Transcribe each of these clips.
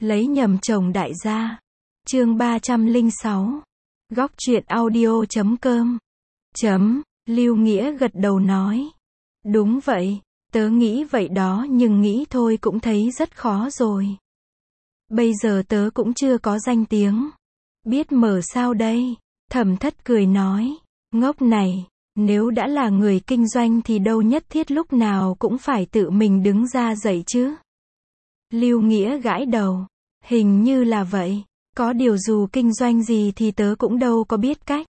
Lấy nhầm chồng đại gia. Chương 306. Góc truyện audio.com. Lưu Nghĩa gật đầu nói. Đúng vậy, tớ nghĩ vậy đó, nhưng nghĩ thôi cũng thấy rất khó rồi. Bây giờ tớ cũng chưa có danh tiếng. Biết mở sao đây? Thẩm Thất cười nói. Ngốc này, nếu đã là người kinh doanh thì đâu nhất thiết lúc nào cũng phải tự mình đứng ra dạy chứ. Lưu Nghĩa gãi đầu. Hình như là vậy. Có điều dù kinh doanh gì thì tớ cũng đâu có biết cách.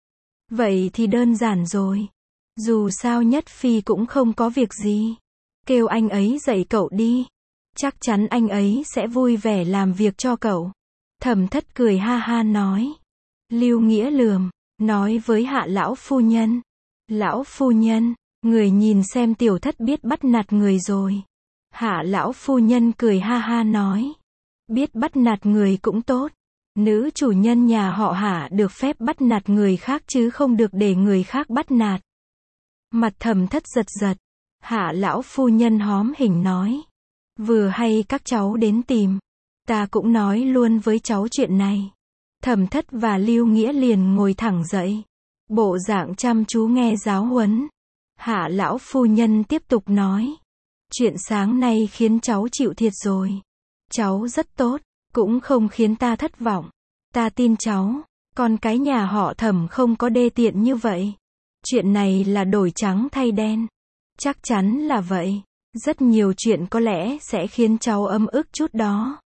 Vậy thì đơn giản rồi. Dù sao Nhất Phi cũng không có việc gì. Kêu anh ấy dạy cậu đi. Chắc chắn anh ấy sẽ vui vẻ làm việc cho cậu. Thẩm Thất cười ha ha nói. Lưu Nghĩa lườm, nói với Hạ lão phu nhân. Lão phu nhân, người nhìn xem Tiểu Thất biết bắt nạt người rồi. Hạ lão phu nhân cười ha ha nói. Biết bắt nạt người cũng tốt. Nữ chủ nhân nhà họ Hạ được phép bắt nạt người khác chứ không được để người khác bắt nạt. Mặt Thẩm Thất giật giật. Hạ lão phu nhân hóm hỉnh nói. Vừa hay các cháu đến tìm. Ta cũng nói luôn với cháu chuyện này. Thẩm Thất và Lưu Nghĩa liền ngồi thẳng dậy. Bộ dạng chăm chú nghe giáo huấn. Hạ lão phu nhân tiếp tục nói. Chuyện sáng nay khiến cháu chịu thiệt rồi. Cháu rất tốt, cũng không khiến ta thất vọng. Ta tin cháu, con cái nhà họ Thẩm không có đê tiện như vậy. Chuyện này là đổi trắng thay đen. Chắc chắn là vậy. Rất nhiều chuyện có lẽ sẽ khiến cháu ấm ức chút đó.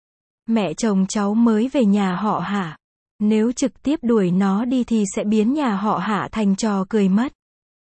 Mẹ chồng cháu mới về nhà họ Hạ. Nếu trực tiếp đuổi nó đi thì sẽ biến nhà họ Hạ thành trò cười mất.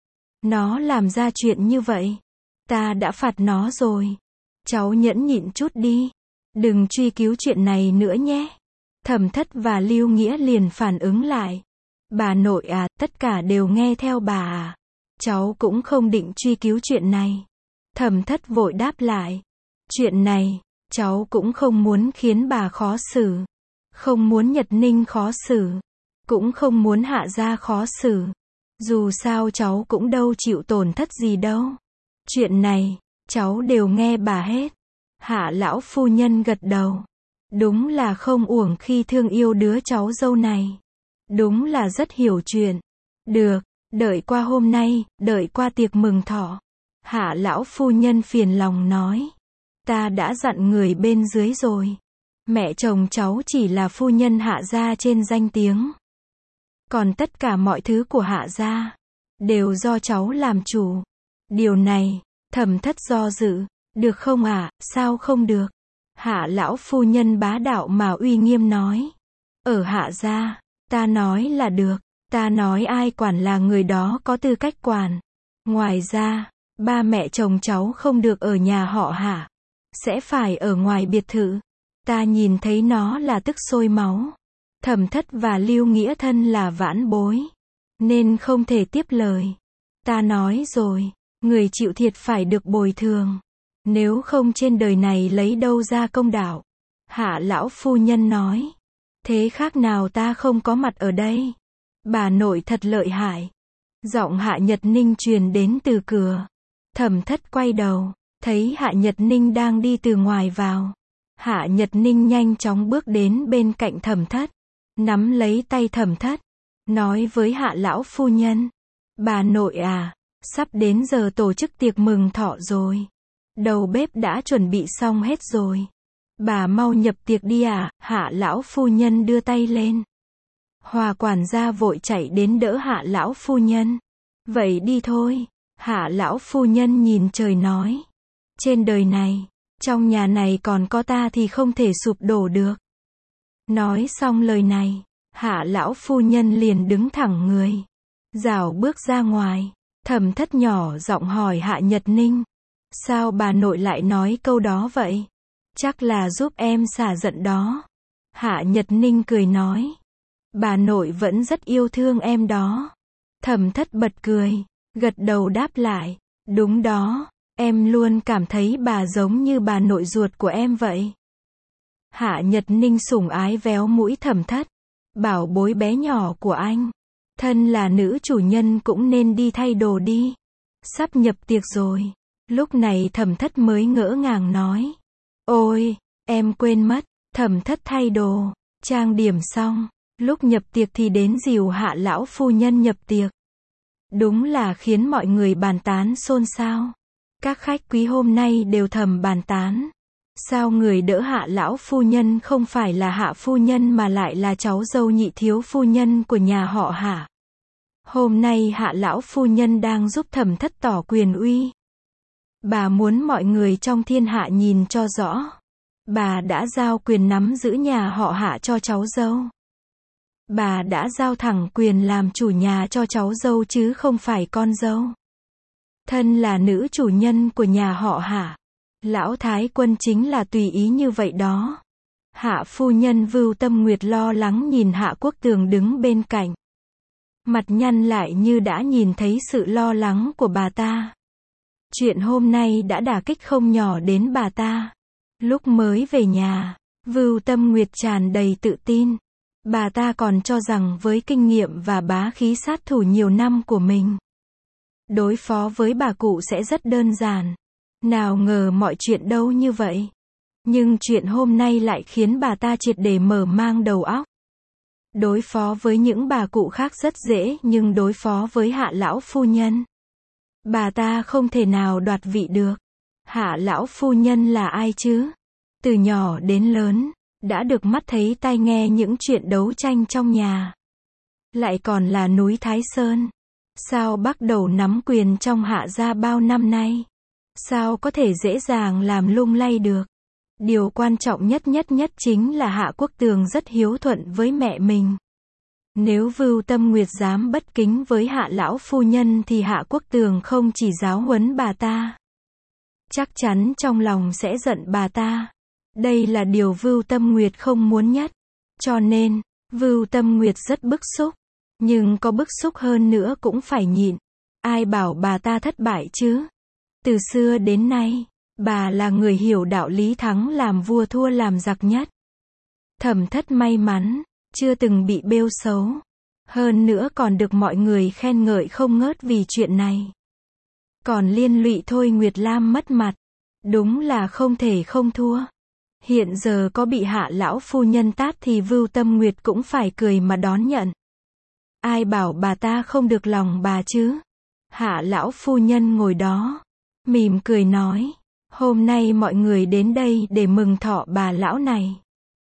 Nó làm ra chuyện như vậy. Ta đã phạt nó rồi. Cháu nhẫn nhịn chút đi. Đừng truy cứu chuyện này nữa nhé. Thẩm Thất và Lưu Nghĩa liền phản ứng lại. Bà nội à, tất cả đều nghe theo bà à. Cháu cũng không định truy cứu chuyện này. Thẩm Thất vội đáp lại. Chuyện này, cháu cũng không muốn khiến bà khó xử. Không muốn Nhật Ninh khó xử. Cũng không muốn Hạ gia khó xử. Dù sao cháu cũng đâu chịu tổn thất gì đâu. Chuyện này, cháu đều nghe bà hết. Hạ lão phu nhân gật đầu. Đúng là không uổng khi thương yêu đứa cháu dâu này. Đúng là rất hiểu chuyện. Được, đợi qua hôm nay, đợi qua tiệc mừng thọ. Hạ lão phu nhân phiền lòng nói. Ta đã dặn người bên dưới rồi. Mẹ chồng cháu chỉ là phu nhân Hạ gia trên danh tiếng. Còn tất cả mọi thứ của Hạ gia đều do cháu làm chủ. Điều này, Thẩm Thất do dự. Được không ạ? Sao không được? Hạ lão phu nhân bá đạo mà uy nghiêm nói. Ở Hạ gia, ta nói là được. Ta nói ai quản là người đó có tư cách quản. Ngoài ra, ba mẹ chồng cháu không được ở nhà họ Hạ. Sẽ phải ở ngoài biệt thự. Ta nhìn thấy nó là tức sôi máu. Thẩm Thất và Lưu Nghĩa thân là vãn bối. Nên không thể tiếp lời. Ta nói rồi, người chịu thiệt phải được bồi thường. Nếu không trên đời này lấy đâu ra công đạo. Hạ lão phu nhân nói. Thế khác nào ta không có mặt ở đây. Bà nội thật lợi hại. Giọng Hạ Nhật Ninh truyền đến từ cửa. Thẩm Thất quay đầu, thấy Hạ Nhật Ninh đang đi từ ngoài vào. Hạ Nhật Ninh nhanh chóng bước đến bên cạnh Thẩm Thất, nắm lấy tay Thẩm Thất, nói với Hạ lão phu nhân. Bà nội à, sắp đến giờ tổ chức tiệc mừng thọ rồi. Đầu bếp đã chuẩn bị xong hết rồi. Bà mau nhập tiệc đi à. Hạ lão phu nhân đưa tay lên. Hòa quản gia vội chạy đến đỡ Hạ lão phu nhân. Vậy đi thôi. Hạ lão phu nhân nhìn trời nói. Trên đời này, trong nhà này còn có ta thì không thể sụp đổ được. Nói xong lời này, Hạ lão phu nhân liền đứng thẳng người, rảo bước ra ngoài. Thẩm Thất nhỏ giọng hỏi Hạ Nhật Ninh. Sao bà nội lại nói câu đó vậy? Chắc là giúp em xả giận đó. Hạ Nhật Ninh cười nói. Bà nội vẫn rất yêu thương em đó. Thẩm Thất bật cười, gật đầu đáp lại. Đúng đó, em luôn cảm thấy bà giống như bà nội ruột của em vậy. Hạ Nhật Ninh sủng ái véo mũi Thẩm Thất. Bảo bối bé nhỏ của anh. Thân là nữ chủ nhân cũng nên đi thay đồ đi. Sắp nhập tiệc rồi. Lúc này Thẩm Thất mới ngỡ ngàng nói. Ôi, em quên mất. Thẩm Thất thay đồ, trang điểm xong, lúc nhập tiệc thì đến dìu Hạ lão phu nhân nhập tiệc. Đúng là khiến mọi người bàn tán xôn xao. Các khách quý hôm nay đều thầm bàn tán. Sao người đỡ Hạ lão phu nhân không phải là Hạ phu nhân mà lại là cháu dâu nhị thiếu phu nhân của nhà họ Hạ? Hôm nay Hạ lão phu nhân đang giúp Thẩm Thất tỏ quyền uy. Bà muốn mọi người trong thiên hạ nhìn cho rõ. Bà đã giao quyền nắm giữ nhà họ Hạ cho cháu dâu. Bà đã giao thẳng quyền làm chủ nhà cho cháu dâu chứ không phải con dâu. Thân là nữ chủ nhân của nhà họ Hạ, lão thái quân chính là tùy ý như vậy đó. Hạ phu nhân Vưu Tâm Nguyệt lo lắng nhìn Hạ Quốc Tường đứng bên cạnh. Mặt nhăn lại như đã nhìn thấy sự lo lắng của bà ta. Chuyện hôm nay đã đả kích không nhỏ đến bà ta. Lúc mới về nhà, Vưu Tâm Nguyệt tràn đầy tự tin. Bà ta còn cho rằng với kinh nghiệm và bá khí sát thủ nhiều năm của mình, đối phó với bà cụ sẽ rất đơn giản. Nào ngờ mọi chuyện đâu như vậy. Nhưng chuyện hôm nay lại khiến bà ta triệt để mở mang đầu óc. Đối phó với những bà cụ khác rất dễ, nhưng đối phó với Hạ lão phu nhân, bà ta không thể nào đoạt vị được. Hạ lão phu nhân là ai chứ? Từ nhỏ đến lớn, đã được mắt thấy tai nghe những chuyện đấu tranh trong nhà. Lại còn là núi Thái Sơn. Sao bắt đầu nắm quyền trong Hạ gia bao năm nay? Sao có thể dễ dàng làm lung lay được? Điều quan trọng nhất chính là Hạ Quốc Tường rất hiếu thuận với mẹ mình. Nếu Vưu Tâm Nguyệt dám bất kính với Hạ lão phu nhân thì Hạ Quốc Tường không chỉ giáo huấn bà ta, chắc chắn trong lòng sẽ giận bà ta. Đây là điều Vưu Tâm Nguyệt không muốn nhất. Cho nên, Vưu Tâm Nguyệt rất bức xúc. Nhưng có bức xúc hơn nữa cũng phải nhịn. Ai bảo bà ta thất bại chứ? Từ xưa đến nay, bà là người hiểu đạo lý thắng làm vua thua làm giặc nhất. Thẩm Thất may mắn, chưa từng bị bêu xấu. Hơn nữa còn được mọi người khen ngợi không ngớt vì chuyện này. Còn liên lụy Thôi Nguyệt Lam mất mặt. Đúng là không thể không thua. Hiện giờ có bị Hạ lão phu nhân tát thì Vưu Tâm Nguyệt cũng phải cười mà đón nhận. Ai bảo bà ta không được lòng bà chứ? Hạ lão phu nhân ngồi đó, mỉm cười nói, hôm nay mọi người đến đây để mừng thọ bà lão này.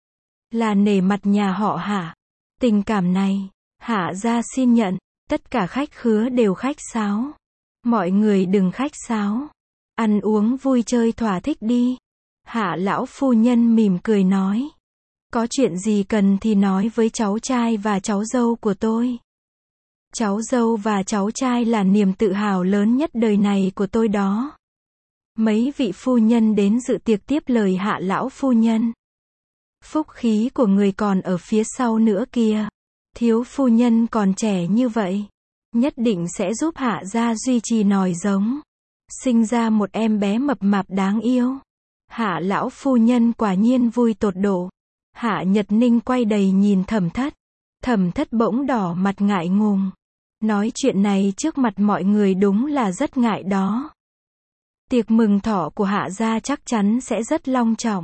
Là nể mặt nhà họ Hạ. Tình cảm này, Hạ gia xin nhận, tất cả khách khứa đều khách sáo. Mọi người đừng khách sáo. Ăn uống vui chơi thỏa thích đi. Hạ lão phu nhân mỉm cười nói. Có chuyện gì cần thì nói với cháu trai và cháu dâu của tôi. Cháu dâu và cháu trai là niềm tự hào lớn nhất đời này của tôi đó. Mấy vị phu nhân đến dự tiệc tiếp lời Hạ lão phu nhân. Phúc khí của người còn ở phía sau nữa kìa. Thiếu phu nhân còn trẻ như vậy, nhất định sẽ giúp Hạ gia duy trì nòi giống, sinh ra một em bé mập mạp đáng yêu. Hạ lão phu nhân quả nhiên vui tột độ. Hạ Nhật Ninh quay đầy nhìn Thẩm Thất. Thẩm Thất bỗng đỏ mặt ngại ngùng. Nói chuyện này trước mặt mọi người đúng là rất ngại đó. Tiệc mừng thọ của Hạ gia chắc chắn sẽ rất long trọng.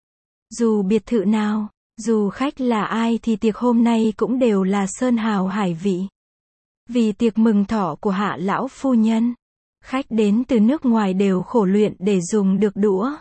Dù biệt thự nào, dù khách là ai thì tiệc hôm nay cũng đều là sơn hào hải vị. Vì tiệc mừng thọ của Hạ lão phu nhân, khách đến từ nước ngoài đều khổ luyện để dùng được đũa.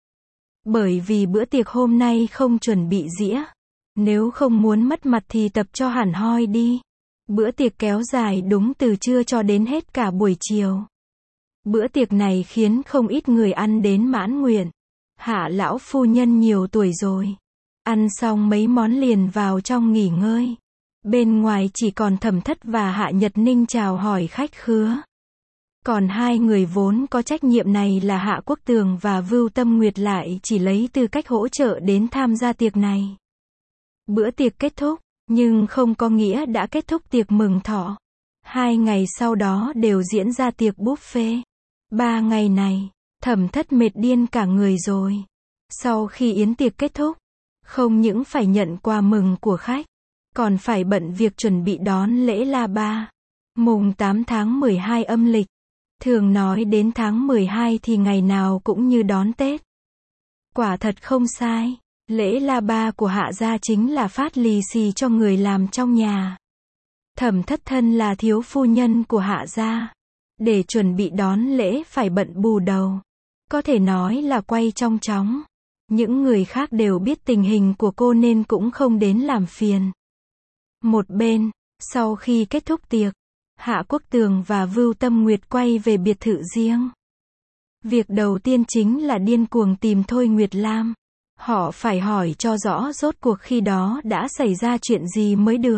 Bởi vì bữa tiệc hôm nay không chuẩn bị dĩa. Nếu không muốn mất mặt thì tập cho hẳn hoi đi. Bữa tiệc kéo dài đúng từ trưa cho đến hết cả buổi chiều. Bữa tiệc này khiến không ít người ăn đến mãn nguyện. Hạ lão phu nhân nhiều tuổi rồi. Ăn xong mấy món liền vào trong nghỉ ngơi. Bên ngoài chỉ còn Thẩm Thất và Hạ Nhật Ninh chào hỏi khách khứa. Còn hai người vốn có trách nhiệm này là Hạ Quốc Tường và Vưu Tâm Nguyệt lại chỉ lấy tư cách hỗ trợ đến tham gia tiệc này. Bữa tiệc kết thúc, nhưng không có nghĩa đã kết thúc tiệc mừng thọ. 2 ngày sau đó đều diễn ra tiệc buffet. 3 ngày này, Thẩm Thất mệt điên cả người rồi. Sau khi yến tiệc kết thúc, không những phải nhận quà mừng của khách, còn phải bận việc chuẩn bị đón lễ La Ba. Mùng 8 tháng 12 âm lịch. Thường nói đến tháng 12 thì ngày nào cũng như đón Tết. Quả thật không sai. Lễ la ba của Hạ gia chính là phát lì xì cho người làm trong nhà. Thẩm Thất thân là thiếu phu nhân của Hạ gia. Để chuẩn bị đón lễ phải bận bù đầu. Có thể nói là quay trong chóng. Những người khác đều biết tình hình của cô nên cũng không đến làm phiền. Một bên, sau khi kết thúc tiệc, Hạ Quốc Tường và Vưu Tâm Nguyệt quay về biệt thự riêng. Việc đầu tiên chính là điên cuồng tìm Thôi Nguyệt Lam. Họ phải hỏi cho rõ rốt cuộc khi đó đã xảy ra chuyện gì mới được.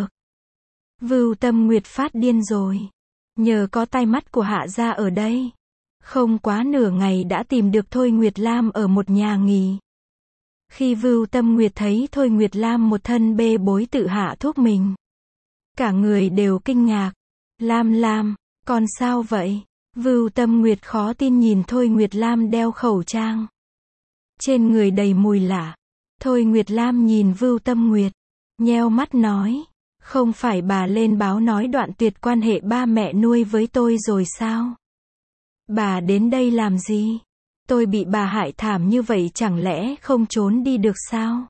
Vưu Tâm Nguyệt phát điên rồi. Nhờ có tai mắt của Hạ gia ở đây. Không quá nửa ngày đã tìm được Thôi Nguyệt Lam ở một nhà nghỉ. Khi Vưu Tâm Nguyệt thấy Thôi Nguyệt Lam một thân bê bối tự hạ thuốc mình. Cả người đều kinh ngạc. Lam, con sao vậy? Vưu Tâm Nguyệt khó tin nhìn Thôi Nguyệt Lam đeo khẩu trang. Trên người đầy mùi lạ. Thôi Nguyệt Lam nhìn Vưu Tâm Nguyệt. Nheo mắt nói. Không phải bà lên báo nói đoạn tuyệt quan hệ ba mẹ nuôi với tôi rồi sao? Bà đến đây làm gì? Tôi bị bà hại thảm như vậy chẳng lẽ không trốn đi được sao?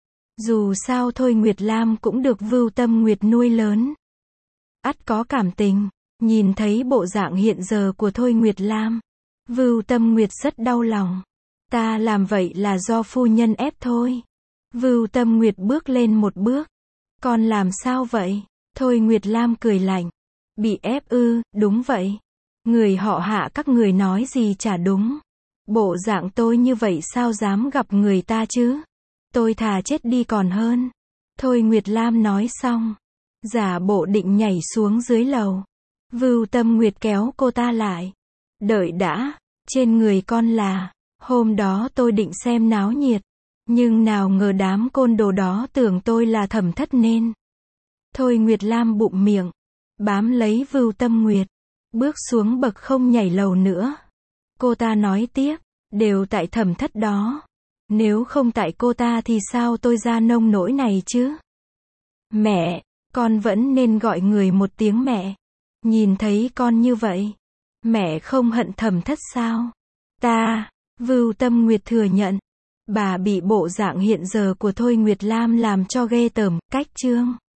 Dù sao Thôi Nguyệt Lam cũng được Vưu Tâm Nguyệt nuôi lớn. Ắt có cảm tình. Nhìn thấy bộ dạng hiện giờ của Thôi Nguyệt Lam, Vưu Tâm Nguyệt rất đau lòng. Ta làm vậy là do phu nhân ép thôi. Vưu Tâm Nguyệt bước lên một bước. Con làm sao vậy? Thôi Nguyệt Lam cười lạnh. Bị ép ư? Đúng vậy. Người họ Hạ các người nói gì chả đúng. Bộ dạng tôi như vậy sao dám gặp người ta chứ? Tôi thà chết đi còn hơn. Thôi Nguyệt Lam nói xong, giả bộ định nhảy xuống dưới lầu. Vưu Tâm Nguyệt kéo cô ta lại. Đợi đã, trên người con là, hôm đó tôi định xem náo nhiệt. Nhưng nào ngờ đám côn đồ đó tưởng tôi là Thẩm Thất nên. Thôi Nguyệt Lam bụng miệng, bám lấy Vưu Tâm Nguyệt, bước xuống bậc không nhảy lầu nữa. Cô ta nói tiếp, đều tại Thẩm Thất đó. Nếu không tại cô ta thì sao tôi ra nông nỗi này chứ? Mẹ, con vẫn nên gọi người một tiếng mẹ. Nhìn thấy con như vậy, mẹ không hận Thẩm Thất sao? Vưu Tâm Nguyệt thừa nhận, bà bị bộ dạng hiện giờ của Thôi Nguyệt Lam làm cho ghê tởm, cách chương.